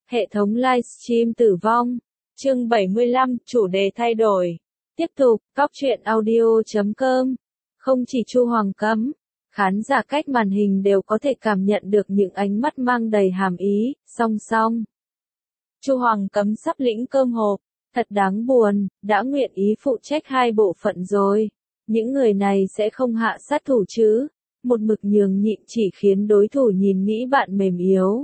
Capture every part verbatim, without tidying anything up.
Hệ thống livestream tử vong. Chương bảy mươi lăm, chủ đề thay đổi. Tiếp tục, cóc truyện audio chấm com. Không chỉ Chu Hoàng Cấm, khán giả cách màn hình đều có thể cảm nhận được những ánh mắt mang đầy hàm ý, song song. Chu Hoàng Cấm sắp lĩnh cơm hộp, thật đáng buồn, đã nguyện ý phụ trách hai bộ phận rồi. Những người này sẽ không hạ sát thủ chứ, một mực nhường nhịn chỉ khiến đối thủ nhìn nghĩ bạn mềm yếu.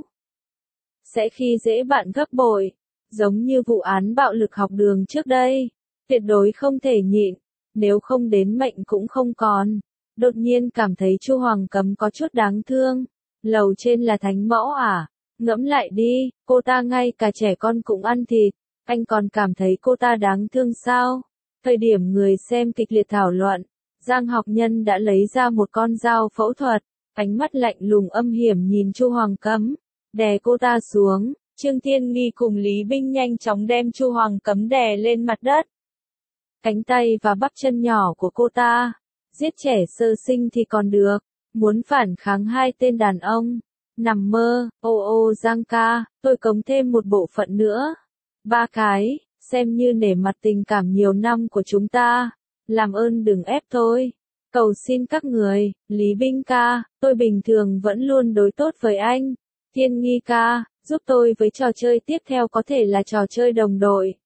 Sẽ khi dễ bạn gấp bội, giống như vụ án bạo lực học đường trước đây, tuyệt đối không thể nhịn, nếu không đến mệnh cũng không còn. Đột nhiên cảm thấy Chu Hoàng Cấm có chút đáng thương, lầu trên là thánh mẫu à, ngẫm lại đi, cô ta ngay cả trẻ con cũng ăn thịt, anh còn cảm thấy cô ta đáng thương sao? Thời điểm người xem kịch liệt thảo luận, Giang Học Nhân đã lấy ra một con dao phẫu thuật, ánh mắt lạnh lùng âm hiểm nhìn Chu Hoàng Cấm, đè cô ta xuống. Trương Thiên Nghi cùng Lý Binh nhanh chóng đem Chu Hoàng Cấm đè lên mặt đất. Cánh tay và bắp chân nhỏ của cô ta, giết trẻ sơ sinh thì còn được, muốn phản kháng hai tên đàn ông, nằm mơ. Ô ô Giang ca, tôi cống thêm một bộ phận nữa, ba cái, xem như nể mặt tình cảm nhiều năm của chúng ta, làm ơn đừng ép tôi, cầu xin các người. Lý Binh ca, tôi bình thường vẫn luôn đối tốt với anh. Thiên Nghi ca, giúp tôi với trò chơi tiếp theo có thể là trò chơi đồng đội.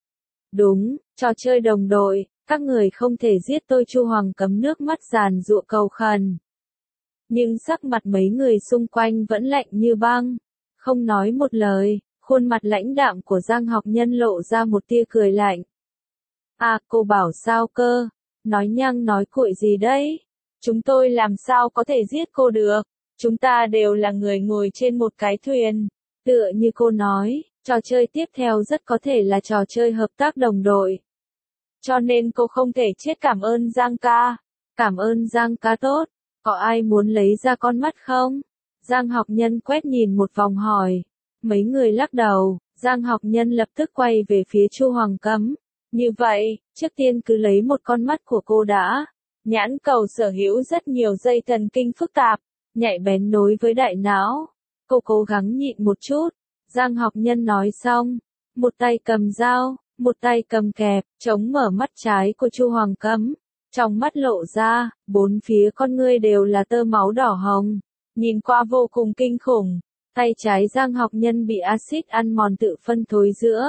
Đúng, trò chơi đồng đội, các người không thể giết tôi. Chu Hoàng Cấm nước mắt giàn giụa cầu khẩn. Nhưng sắc mặt mấy người xung quanh vẫn lạnh như băng, không nói một lời, khuôn mặt lãnh đạm của Giang Học Nhân lộ ra một tia cười lạnh. À, cô bảo sao cơ, nói nhăng nói cuội gì đấy, chúng tôi làm sao có thể giết cô được, chúng ta đều là người ngồi trên một cái thuyền. Tựa như cô nói, trò chơi tiếp theo rất có thể là trò chơi hợp tác đồng đội. Cho nên cô không thể chết. Cảm ơn Giang ca. Cảm ơn Giang ca tốt. Có ai muốn lấy ra con mắt không? Giang Học Nhân quét nhìn một vòng hỏi. Mấy người lắc đầu, Giang Học Nhân lập tức quay về phía Chu Hoàng Cấm. Như vậy, trước tiên cứ lấy một con mắt của cô đã. Nhãn cầu sở hữu rất nhiều dây thần kinh phức tạp, nhạy bén nối với đại não. Cô cố gắng nhịn một chút. Giang Học Nhân nói xong, một tay cầm dao, một tay cầm kẹp, chống mở mắt trái của Chu Hoàng Cấm. Trong mắt lộ ra, bốn phía con ngươi đều là tơ máu đỏ hồng, nhìn qua vô cùng kinh khủng. Tay trái Giang Học Nhân bị axit ăn mòn tự phân thối giữa.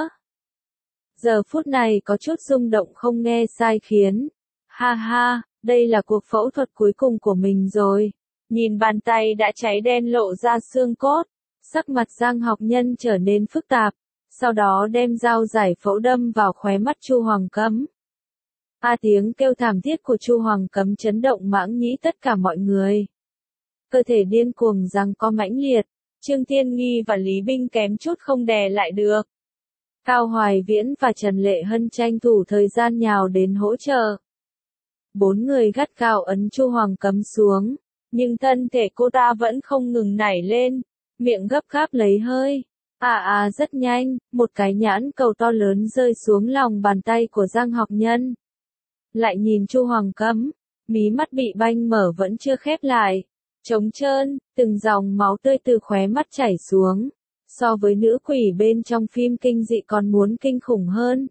Giờ phút này có chút rung động không nghe sai khiến. Ha ha, đây là cuộc phẫu thuật cuối cùng của mình rồi. Nhìn bàn tay đã cháy đen lộ ra xương cốt, sắc mặt Giang Học Nhân trở nên phức tạp, sau đó đem dao giải phẫu đâm vào khóe mắt Chu Hoàng Cấm. A tiếng kêu thảm thiết của Chu Hoàng Cấm chấn động mãng nhĩ tất cả mọi người. Cơ thể điên cuồng giằng co mãnh liệt, Trương Thiên Nghi và Lý Binh kém chút không đè lại được. Cao Hoài Viễn và Trần Lệ Hân tranh thủ thời gian nhào đến hỗ trợ. Bốn người gắt gao ấn Chu Hoàng Cấm xuống, nhưng thân thể cô ta vẫn không ngừng nảy lên, miệng gấp gáp lấy hơi. À à rất nhanh, một cái nhãn cầu to lớn rơi xuống lòng bàn tay của Giang Học Nhân. Lại nhìn Chu Hoàng Cấm, mí mắt bị banh mở vẫn chưa khép lại, trống trơn, từng dòng máu tươi từ khóe mắt chảy xuống. So với nữ quỷ bên trong phim kinh dị còn muốn kinh khủng hơn.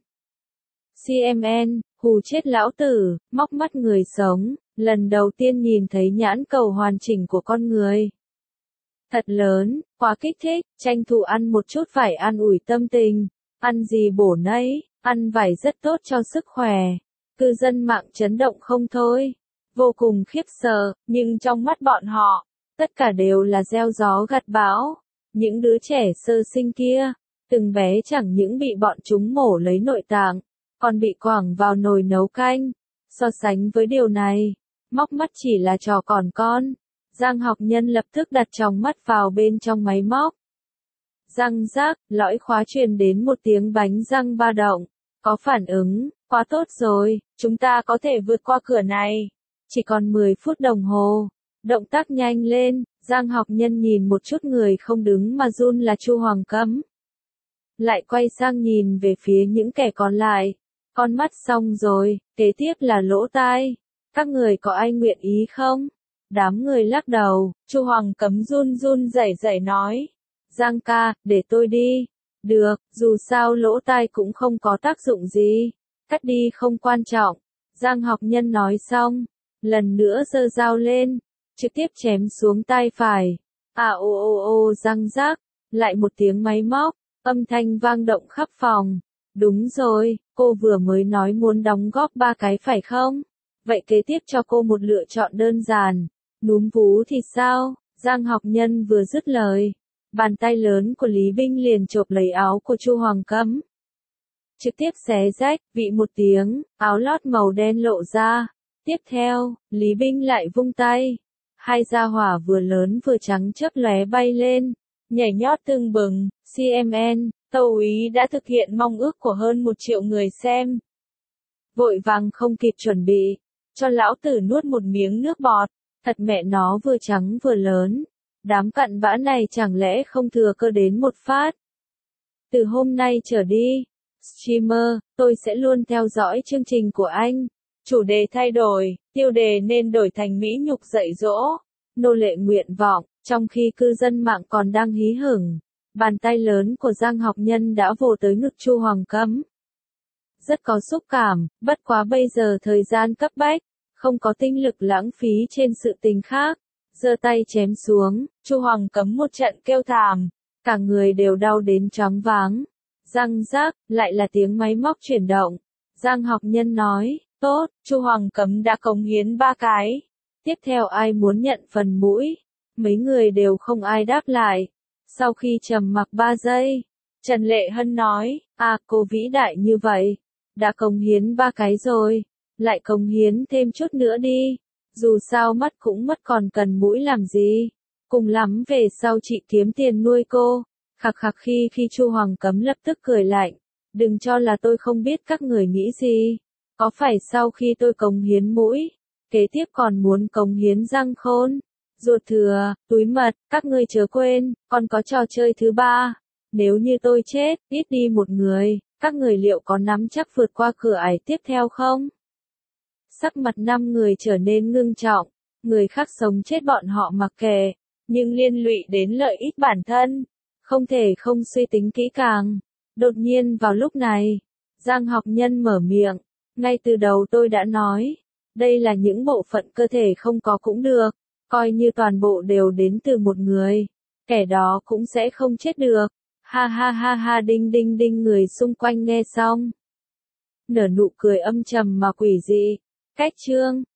xê em en, hù chết lão tử, móc mắt người sống, lần đầu tiên nhìn thấy nhãn cầu hoàn chỉnh của con người. Thật lớn, quá kích thích, tranh thủ ăn một chút phải an ủi tâm tình, ăn gì bổ nấy, ăn vải rất tốt cho sức khỏe. Cư dân mạng chấn động không thôi, vô cùng khiếp sợ, nhưng trong mắt bọn họ, tất cả đều là gieo gió gặt bão. Những đứa trẻ sơ sinh kia, từng bé chẳng những bị bọn chúng mổ lấy nội tạng, còn bị quẳng vào nồi nấu canh. So sánh với điều này, móc mắt chỉ là trò còn con. Giang Học Nhân lập tức đặt tròng mắt vào bên trong máy móc. Răng rác, lõi khóa truyền đến một tiếng bánh răng ba động. Có phản ứng, quá tốt rồi, chúng ta có thể vượt qua cửa này. Chỉ còn mười phút đồng hồ. Động tác nhanh lên, Giang Học Nhân nhìn một chút người không đứng mà run là Chu Hoàng Cấm. Lại quay sang nhìn về phía những kẻ còn lại. Con mắt xong rồi, kế tiếp là lỗ tai. Các người có ai nguyện ý không? Đám người lắc đầu, Chu Hoàng Cấm run run rẩy rẩy nói. Giang ca, để tôi đi, Được, dù sao lỗ tai cũng không có tác dụng gì. Cắt đi không quan trọng. Giang học nhân nói xong. Lần nữa giơ dao lên. Trực tiếp chém xuống tay phải. À ô ô ô răng rác. Lại một tiếng máy móc. Âm thanh vang động khắp phòng. Đúng rồi, cô vừa mới nói muốn đóng góp ba cái phải không? Vậy kế tiếp cho cô một lựa chọn đơn giản. Núm vú thì sao? Giang học nhân vừa dứt lời. Bàn tay lớn của Lý Binh liền chộp lấy áo của Chu Hoàng Cấm. Trực tiếp xé rách, vị một tiếng, áo lót màu đen lộ ra. Tiếp theo, Lý Binh lại vung tay. Hai gia hỏa vừa lớn vừa trắng chớp lóe bay lên. Nhảy nhót tưng bừng, xê em en, Tâu úy đã thực hiện mong ước của hơn một triệu người xem. Vội vàng không kịp chuẩn bị, cho lão tử nuốt một miếng nước bọt, thật mẹ nó vừa trắng vừa lớn. Đám cặn bã này chẳng lẽ không thừa cơ đến một phát. Từ hôm nay trở đi, streamer, tôi sẽ luôn theo dõi chương trình của anh. Chủ đề thay đổi, tiêu đề nên đổi thành Mỹ nhục dạy dỗ, nô lệ nguyện vọng, trong khi cư dân mạng còn đang hí hửng. Bàn tay lớn của Giang học nhân đã vồ tới ngực Chu Hoàng Cấm. Rất có xúc cảm, bất quá bây giờ thời gian cấp bách, không có tinh lực lãng phí trên sự tình khác. Giơ tay chém xuống, Chu Hoàng Cấm một trận kêu thảm, cả người đều đau đến choáng váng. Răng rác, lại là tiếng máy móc chuyển động. Giang học nhân nói, tốt, Chu Hoàng Cấm đã cống hiến ba cái. Tiếp theo ai muốn nhận phần mũi? Mấy người đều không ai đáp lại. Sau khi trầm mặc ba giây, Trần Lệ Hân nói, à cô vĩ đại như vậy, đã cống hiến ba cái rồi, lại cống hiến thêm chút nữa đi, dù sao mắt cũng mất còn cần mũi làm gì, cùng lắm về sau chị kiếm tiền nuôi cô. Khặc khặc khi khi Chu Hoàng Cấm lập tức cười lạnh, đừng cho là tôi không biết các người nghĩ gì, có phải sau khi tôi cống hiến mũi, kế tiếp còn muốn cống hiến răng khôn? Ruột thừa, túi mật, các ngươi chớ quên, còn có trò chơi thứ ba. Nếu như tôi chết, ít đi một người, các người liệu có nắm chắc vượt qua cửa ải tiếp theo không? Sắc mặt năm người trở nên ngưng trọng, người khác sống chết bọn họ mặc kệ, nhưng liên lụy đến lợi ích bản thân, không thể không suy tính kỹ càng. Đột nhiên vào lúc này, Giang học nhân mở miệng, ngay từ đầu tôi đã nói, đây là những bộ phận cơ thể không có cũng được. Coi như toàn bộ đều đến từ một người, kẻ đó cũng sẽ không chết được. Ha ha ha ha đinh đinh đinh người xung quanh nghe xong. Nở nụ cười âm trầm mà quỷ dị. Cách chương.